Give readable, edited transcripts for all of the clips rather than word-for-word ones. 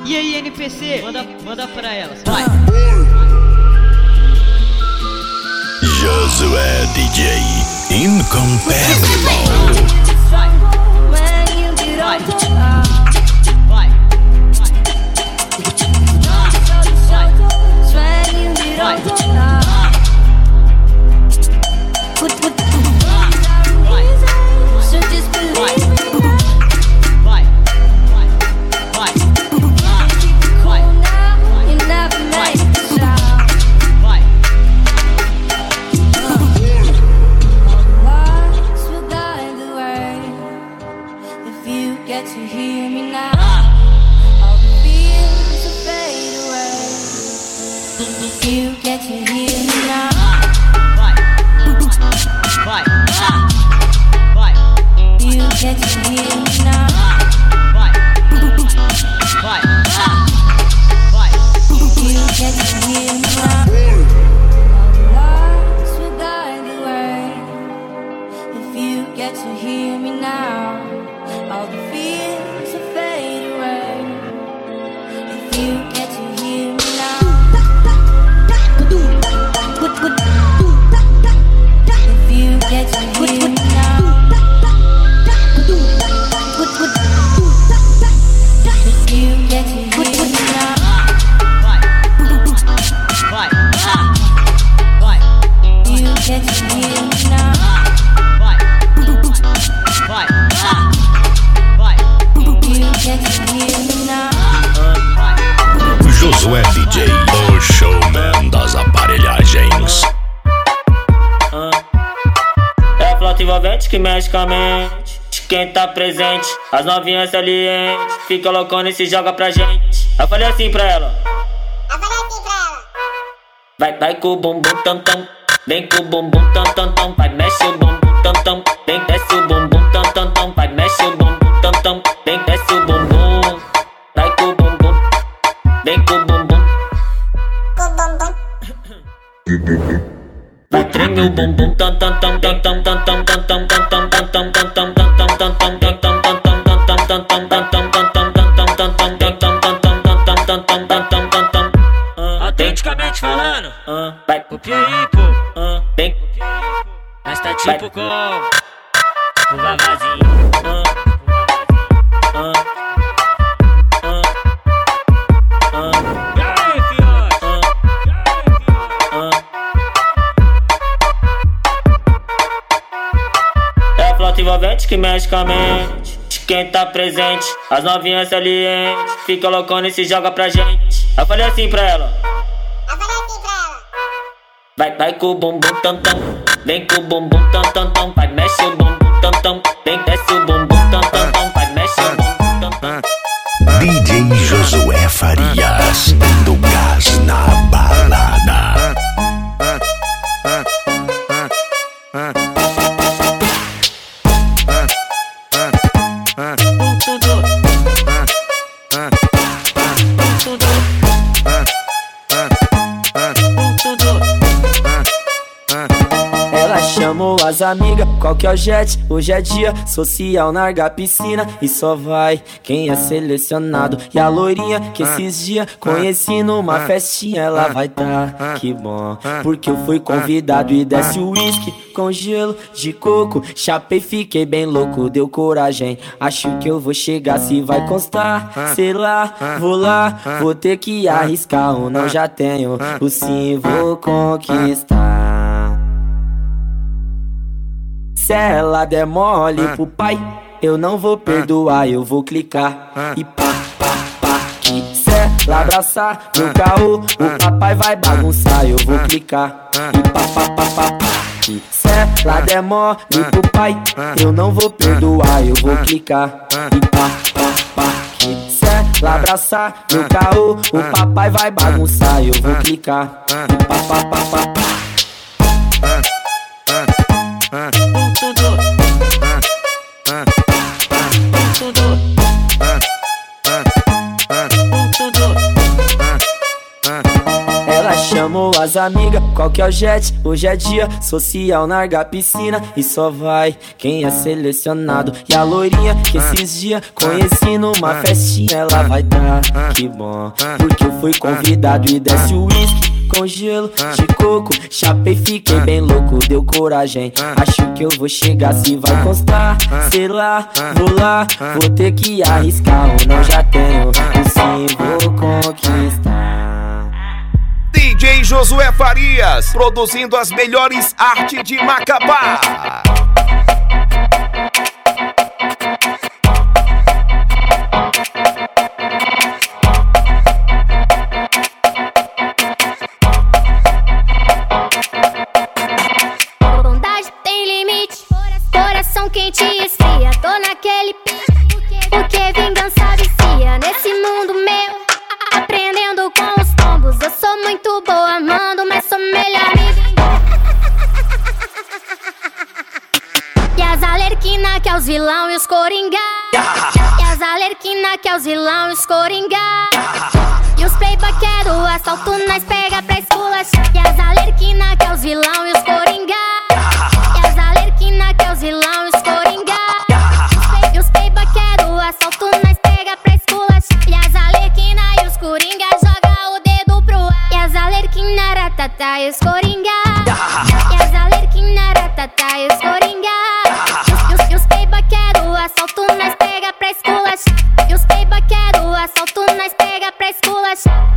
E aí, NPC, manda pra elas, vai. Josué DJ Incomparable. Vai. Get to hear me now. All the fears will fade away. If you get to hear me now. Vai. You get to hear me now. Vai. You get to hear me now. All the lights will guide the way. If you get to hear me now. All the fears will fade away. If you get to hear me now. If you get to hear me now. If you get to hear me now. You get to hear me now. Josué DJ, o showman das aparelhagens. É a flauta envolvente que mexe com a mente de quem tá presente. As novinhas salientes fica loucona e se joga pra gente. Eu falei assim pra ela. Vai com o bumbum tam tam. Vem com o bumbum tam tam tam. Vai mexe o bumbum tam tam. Vem desce o bumbum tam tam tam. Vai mexe o bumbum tam tam. Vem desce o bumbum. Vai com o bumbum. Vem com o bumbum. Vai treme o bumbum tam tam tam tam tam tam tam tam tam tam tam tam tam tam tam tam tam tam Autenticamente falando, vai o Pieripo, vem, mas tá tipo com o Vavazinho. É a flauta envolvente que mexe com a mente de quem tá presente. As novinhas salientes fica loucona e se joga pra gente. Eu falei assim pra ela. Vai com o bumbum tam tam. Vem com o bumbum tam tam tam. Vai mexe o bumbum tam tam. Vem desce o bumbum tam tam tam. Vai mexe o bumbum tam tam. DJ Josué Farias, do gás na balada. Ela chamou as amigas, qual que é o jet? Hoje é dia social, larga a piscina e só vai quem é selecionado. E a loirinha que esses dias conheci numa festinha, ela vai tá, que bom, porque eu fui convidado. E desce o uísque com gelo de coco, chapei, fiquei bem louco, deu coragem. Acho que eu vou chegar, se vai constar, sei lá, vou ter que arriscar. Ou não, já tenho, o sim vou conquistar. Se ela der mole pro pai, eu não vou perdoar, eu vou clicar e pá, que se ela abraçar no caô, o papai vai bagunçar, eu vou clicar e pá, que se ela der mole pro pai, eu não vou perdoar, eu vou clicar e pá, que se ela abraçar no caô, o papai vai bagunçar, eu vou clicar e pá. chamou as amigas, qual que é o jet? Hoje é dia social, larga a piscina e só vai quem é selecionado. E a loirinha que esses dias conheci numa festinha, ela vai tá, que bom, porque eu fui convidado e desce o uísque com gelo de coco. Chapei, fiquei bem louco, deu coragem. Acho que eu vou chegar, se vai constar, sei lá, vou ter que arriscar ou não já tenho, e sim vou conquistar. DJ Josué Farias, produzindo as melhores artes de Macapá. Bondade tem limite, coração quente e esfria. Tô naquele pique, porque vingança vicia. Nesse mundo meu, aprendendo com os tombos. Eu sou muito boa amando, mas sou melhor me vingar. E as alerquina que é os vilão e os coringa. E as alerquina que é os vilão e os coringa. E os playboy quero assalto, nós pega pra esculachar. E as alerquina que é os vilão e os coringa. E as alerquina que é os vilão e os coringa. E os playboy quero assalto, nós pega pra esculachar. E as alerquina e os coringa joga o dedo pro ar. E as alerquina ratata e os coringa. E as alerquina ratata e os coringa. E os playboy quero assalto, nós pega pra esculachar. E os playboy quero assalto, nós pega pra esculachar.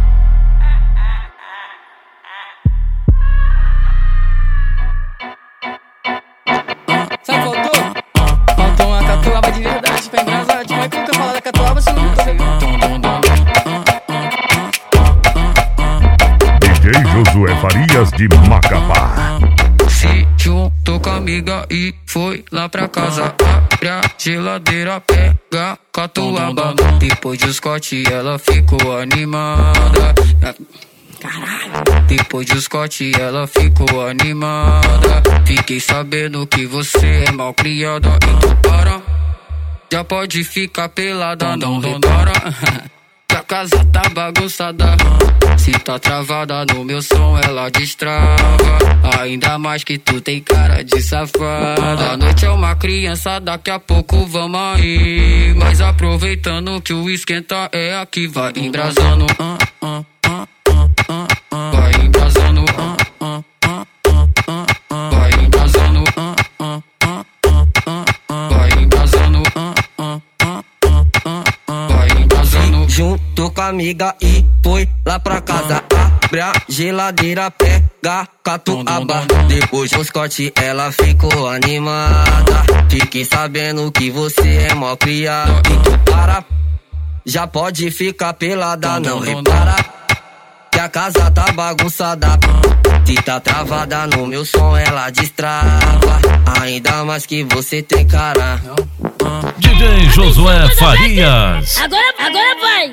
Sabe o que faltou? Faltou uma catuaba de verdade pra engrasar. Tipo, como que eu falo da catuaba se não tô DJ Josué Farias de Macapá. Se juntou com a amiga e foi lá pra casa. Abre a geladeira, pega catuaba. Depois do Scott ela ficou animada. Caralho. Depois do Scott ela ficou animada. Fiquei sabendo que você é mal criada. Então para, já pode ficar pelada. Não repara que a casa tá bagunçada. Se tá travada no meu som ela destrava. Ainda mais que tu tem cara de safada. A noite é uma criança, daqui a pouco vamos aí. Mas aproveitando que o esquenta é aqui. Vai embrasando, vai embrasando, vai embrasando, vai embrasando, vai embrasando. Juntou com a amiga e foi lá pra casa. Abre a geladeira, pega catuaba. Depois do Scott ela ficou animada. Fiquei sabendo que você é mó criado. Então para, já pode ficar pelada. Não repara que a casa tá bagunçada. Se tá travada no meu som ela destrava. Ainda mais que você tem cara. DJ Josué Farias. Agora vai!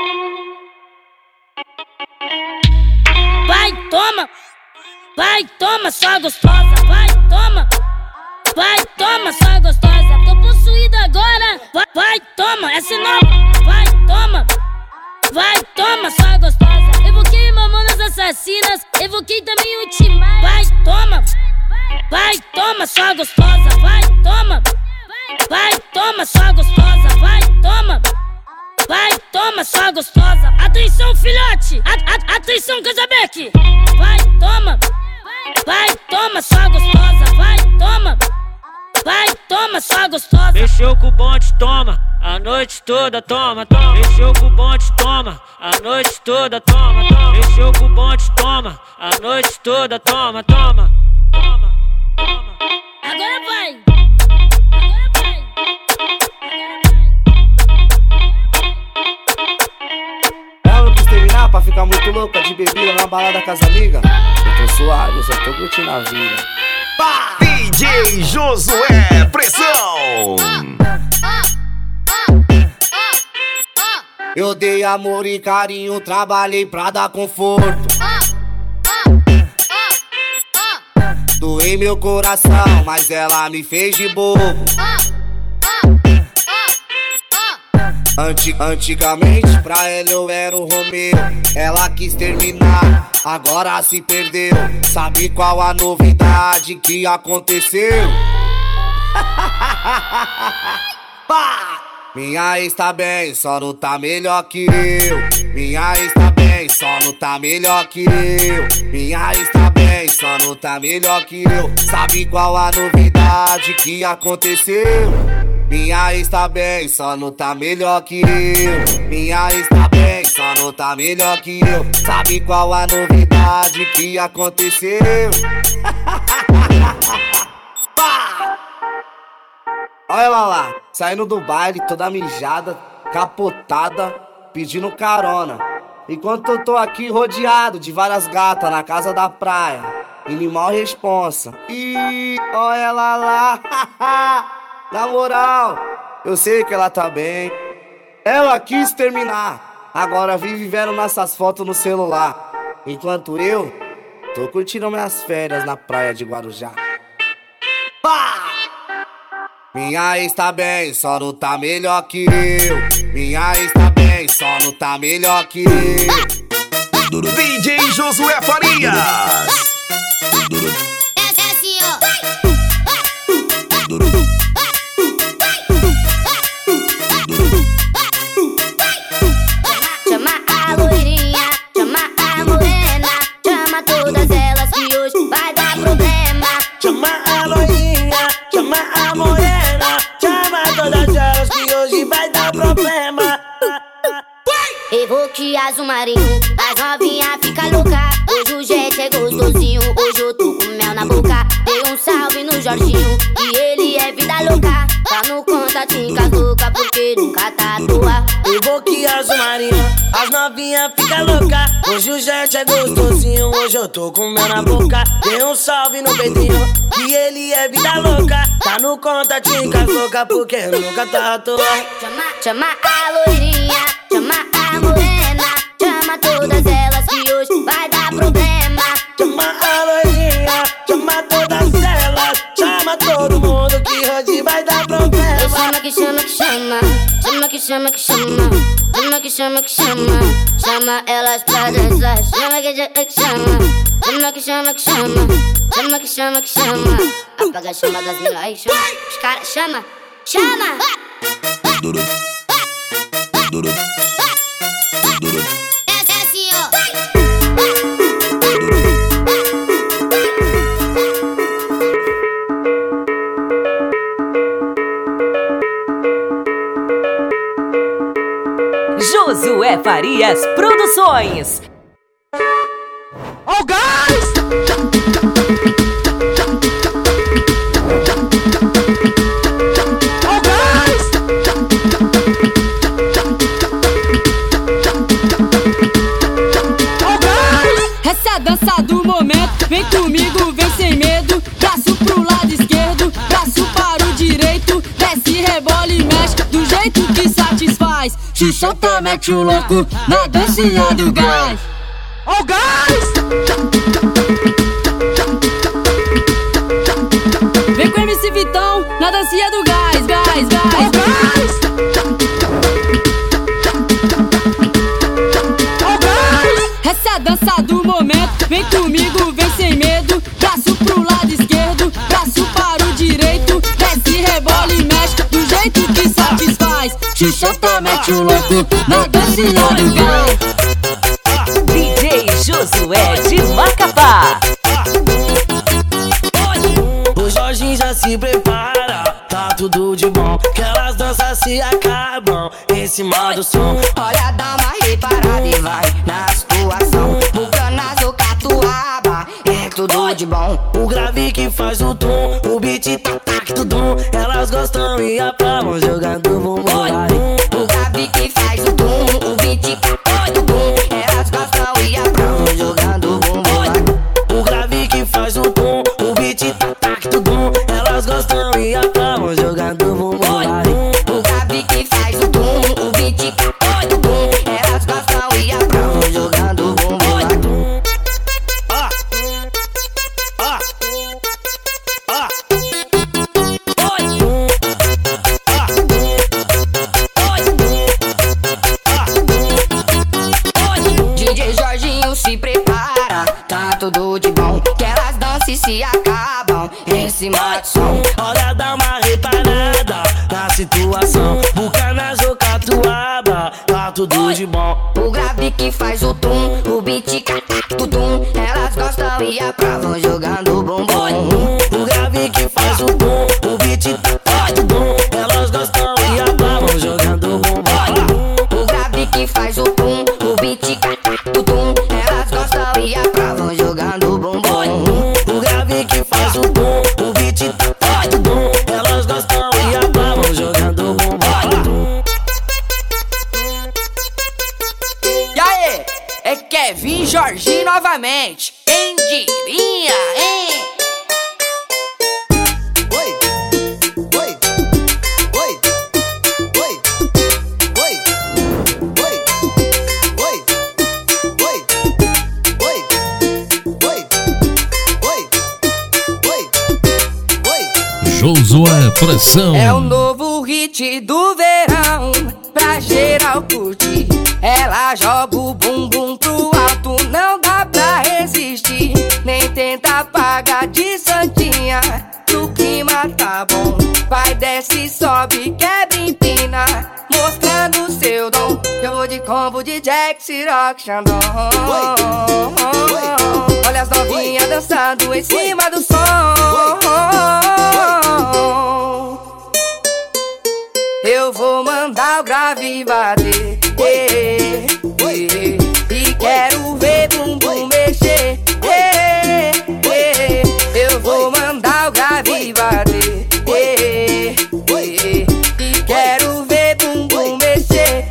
Vai, toma! Vai, toma, só gostosa! Vai, toma, só gostosa! Tô possuída agora! Vai, toma, essa é nova! Vai, toma, só gostosa! Evoquei mamonas assassinas, evoquei também o Timar. Vai, toma, só gostosa! Vai, toma, só gostosa! Vai, toma, só gostosa! Atenção, filhote! Atenção, Casabeck! Vai, toma, só gostosa! Vai, toma, só gostosa! Mexeu com o bonde, toma, a noite toda, toma. Mexeu com o bonde, toma, a noite toda, toma. Mexeu com o bonde, toma, a noite toda, toma. Agora vai! Ela quis terminar pra ficar muito louca de bebida na balada com as amigas. Eu tô suave, eu só tô curtindo a vida. DJ Josué Pressão. Eu dei amor e carinho, trabalhei pra dar conforto. Doei meu coração, mas ela me fez de bobo. Antigamente pra ela eu era o Romeu. Ela quis terminar, agora se perdeu. Sabe qual a novidade que aconteceu? Minha ex tá bem, só não tá melhor que eu. Minha ex tá bem, só não tá melhor que eu. Minha ex tá bem, só não tá melhor que eu. Sabe qual a novidade que aconteceu? Minha ex tá bem, só não tá melhor que eu. Minha ex tá bem, só não tá melhor que eu. Sabe qual a novidade que aconteceu? Olha ela lá, saindo do baile, toda mijada, capotada, pedindo carona. Enquanto eu tô aqui rodeado de várias gatas na casa da praia, e me mal responsa. Ih, olha ela lá, na moral, eu sei que ela tá bem. Ela quis terminar, agora vive vendo nossas fotos no celular. Enquanto eu tô curtindo minhas férias na praia de Guarujá. Minha ex tá bem, só não tá melhor que eu. Minha ex tá bem, só não tá melhor que eu. DJ Josué Farias. Essa é assim, ó. Chama a loirinha, chama a morena, chama todas elas que hoje vai dar problema. Chama a loirinha, chama a morena, chama todas elas que hoje vai dar problema. Evoque azul marinho, as novinha fica louca. Hoje o jet é gostosinho, hoje eu tô com mel na boca. Dei um salve no Jorginho, que ele é vida louca. Tá no contatinho com as louca, porque nunca tá à toa. Evoque azul marinho, as novinha fica louca. Hoje o jet é gostosinho, hoje eu tô com mel na boca. Dei um salve no Pedrinho, que ele é vida louca. Tá no contatinho com as louca, porque nunca tá à toa. Chama a loirinha, chama a morena, chama todas elas que hoje vai dar problema. Chama a loirinha, chama todas elas, chama todo mundo que hoje vai dar problema. Chama que chama que chama, chama que chama que chama, chama que chama que chama, chama elas pra dançar. Chama que chama, chama que chama que chama, chama que chama que chama. Apaga a chama das minas, aí chama, os caras chama, chama. Essa é assim, ó. Josué Farias Produções. Oh, guys! Essa é a dança do momento, vem comigo, vem sem medo. Braço pro lado esquerdo, braço para o direito. Desce, rebola e mexe, do jeito que satisfaz. Se solta, mete o louco, na dancinha do gás. Oh, guys! Vem com MC Vitão, na dancinha do gás, gás, gás, gás. Essa é a dança do momento, vem comigo, vem sem medo. Braço pro lado esquerdo, braço para o direito. Desce, rebola e mexe, do jeito que satisfaz. Se solta, mete o louco, na dancinha do gás. DJ Josué de Macapá. O Jorginho já se prepara, tá tudo de bom, que elas danças se acabam em cima do som. Olha, dá uma reparada e vai na situação. Bucanas ou catuaba, é tudo de bom. O grave que faz o tom, o beat tac tudum. Elas gostam e aplaudem jogando bumbum. O grave que faz o tom, o beat tac tudum. Elas gostam e aplaudem jogando bumbum. O grave que faz o tom, o beat tac tudum. Elas gostam e aplaudem jogando bumbum. O grave que faz o tom, o beat tac tudum. Elas gostam e aplaudem jogando bumbum. se acabam em cima de som. Olha, dá uma reparada na situação. Bucanas ou catuaba, tá tudo de bom. O grave que faz o tum, o beat tutum. Elas gostam e aprovam jogando bumbum. O grave que faz o tum, o beat tutum. Elas gostam e aprovam jogando bumbum. O grave que faz o tum, o beat tutum. Elas gostam e aprovam jogando bumbum. O grave que faz o tum, o beat tutum. Elas gostam e aprovam jogando bumbum. E aí, é Kevin Jorginho novamente. Quem diria, hein? Josué Pressão. É o novo hit do verão, pra geral curtir. Ela joga o bumbum pro alto, não dá pra resistir. Nem tenta apagar de santinha, o clima tá bom. Vai, desce, sobe, quebra, empina, mostrando seu dom. Eu vou de combo de Jack, Ciroc, Xandão. Olha as novinhas dançando em cima do som. Eu vou mandar o grave bater, e quero ver bumbum mexer. Eu vou mandar o grave bater, e quero ver bumbum mexer.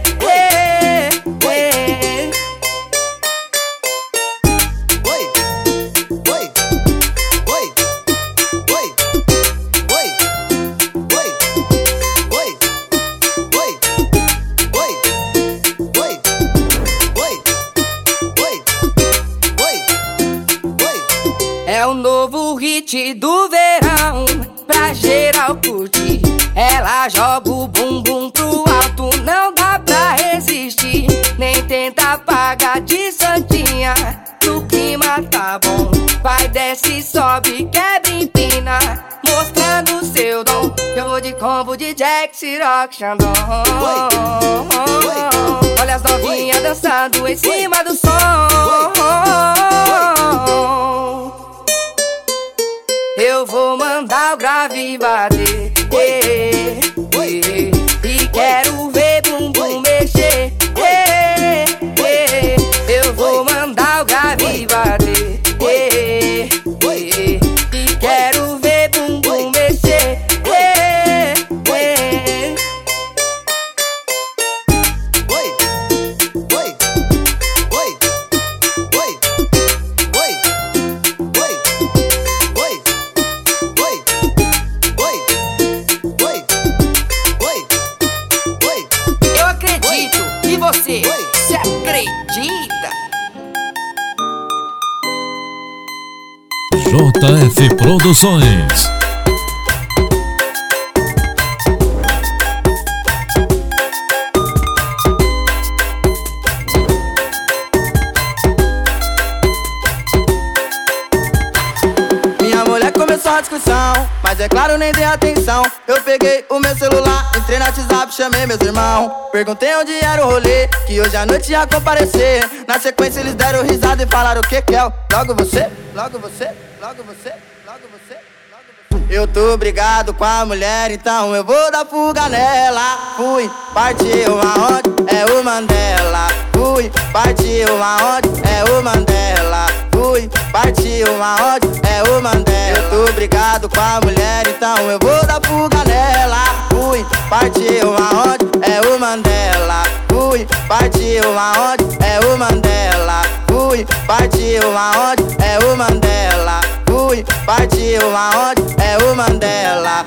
É o novo hit do verão, pra geral curtir. Ela joga o bumbum pro alto, não dá pra resistir. Nem tenta apagar de santinha, o clima tá bom. Vai, desce, sobe, quebra, empina, mostrando seu dom. Eu vou de combo de Jack, Ciroc, Xandão. Olha as novinhas dançando em cima do som. Eu vou mandar o grave bater, e quero ver bumbum mexer. Eu vou mandar o grave bater, e quero ver bumbum mexer. Eu acredito, e você, se acredita? JF Produções. Minha mulher começou a discussão, mas é claro, nem dei atenção. Eu peguei o meu celular, entrei no WhatsApp, chamei meus irmãos. Perguntei onde era o rolê, que hoje à noite ia comparecer. Na sequência eles deram risada e falaram o que que é. Logo você, logo você, logo você, logo você. Eu tô brigado com a mulher, então eu vou dar fuga nela. Fui, partiu aonde? É o Mandela. Fui, partiu aonde? É o Mandela. Fui, partiu aonde? É o Mandela. Eu tô brigado com a mulher, então eu vou dar fuga nela. Fui, partiu aonde? É o Mandela. Fui, partiu aonde? É o Mandela. Fui, partiu aonde? É o Mandela. Fui, partiu aonde? É o Mandela.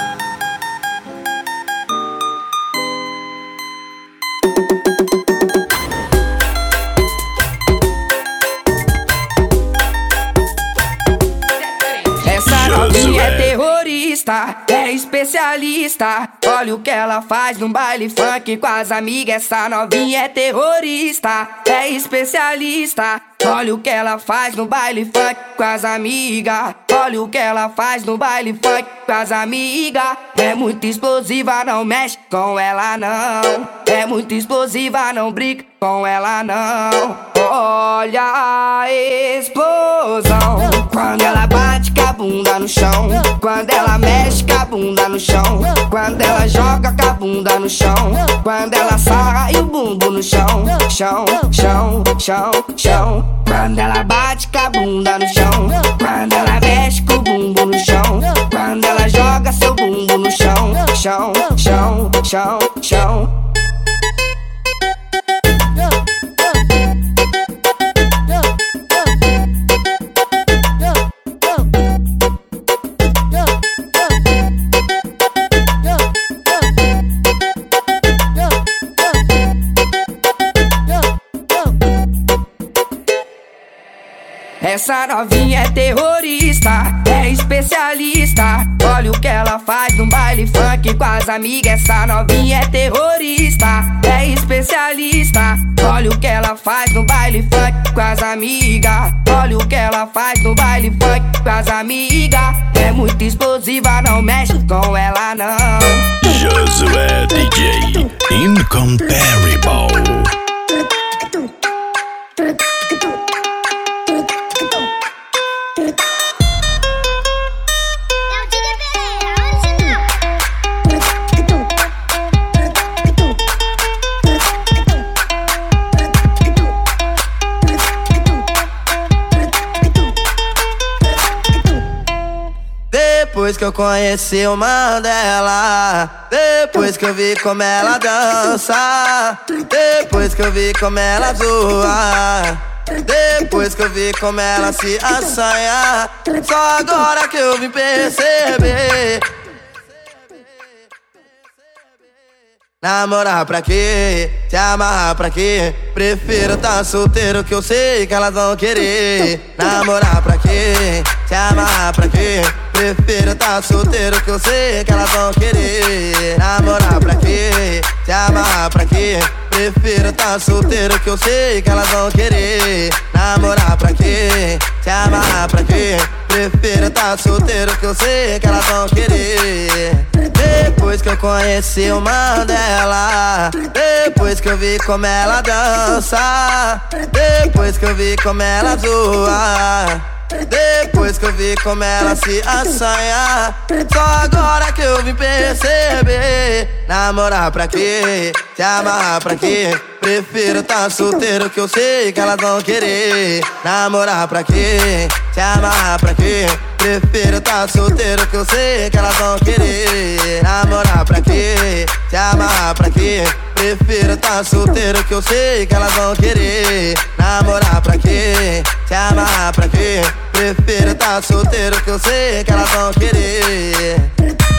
Essa novinha é terrorista, é especialista. Olha o que ela faz no baile funk com as amigas. Essa novinha é terrorista. É especialista. Olha o que ela faz no baile funk com as amigas. Olha o que ela faz no baile funk com as amigas. É muito explosiva, não mexe com ela não. É muito explosiva, não brinca com ela não. Olha a explosão quando ela bate com a bunda no chão. Quando ela mexe com a bunda no chão. Quando ela joga com a bunda no chão. Quando ela sarra e o bumbum no chão. Chão, chão, chão, chão. Quando ela bate com a bunda no chão. Quando ela mexe com o bumbum no chão. Quando ela joga seu bumbum no chão. Chão, chão, chão, chão. Essa novinha é terrorista, é especialista. Olha o que ela faz no baile funk com as amigas. Essa novinha é terrorista, é especialista. Olha o que ela faz no baile funk com as amigas. Olha o que ela faz no baile funk com as amigas. É muito explosiva, não mexe com ela não. Josué DJ Incomparable. Depois que eu conheci o Mandela, depois que eu vi como ela dança, depois que eu vi como ela zoa, depois que eu vi como ela se assanha, só agora que eu vim perceber. Namorar pra quê? Se amarrar pra quê? Prefiro tá solteiro que eu sei que elas vão querer. Namorar pra quê? Se amarrar pra quê? Prefiro tá solteiro que eu sei que elas vão querer. Namorar pra quê? Se amarrar pra quê? Prefiro tá solteiro que eu sei que elas vão querer. Namorar pra quê? Se amarrar pra quê? Prefiro tá solteiro que eu sei que elas vão querer. Depois que eu conheci o Mandela, depois que eu vi como ela dança, depois que eu vi como ela zoa, depois que eu vi como ela se assanha, só agora que eu vim perceber. Namorar pra quê? Se amarrar pra quê? Prefiro tá solteiro que eu sei que elas vão querer. Namorar pra quê? Se amarrar pra quê? Prefiro tá solteiro que eu sei que elas vão querer. Namorar pra quê? Se amarrar pra quê? Prefiro tá solteiro que eu sei que elas vão querer. Namorar pra quê? Se amarrar pra quê? Prefiro tá solteiro que eu sei que elas vão querer.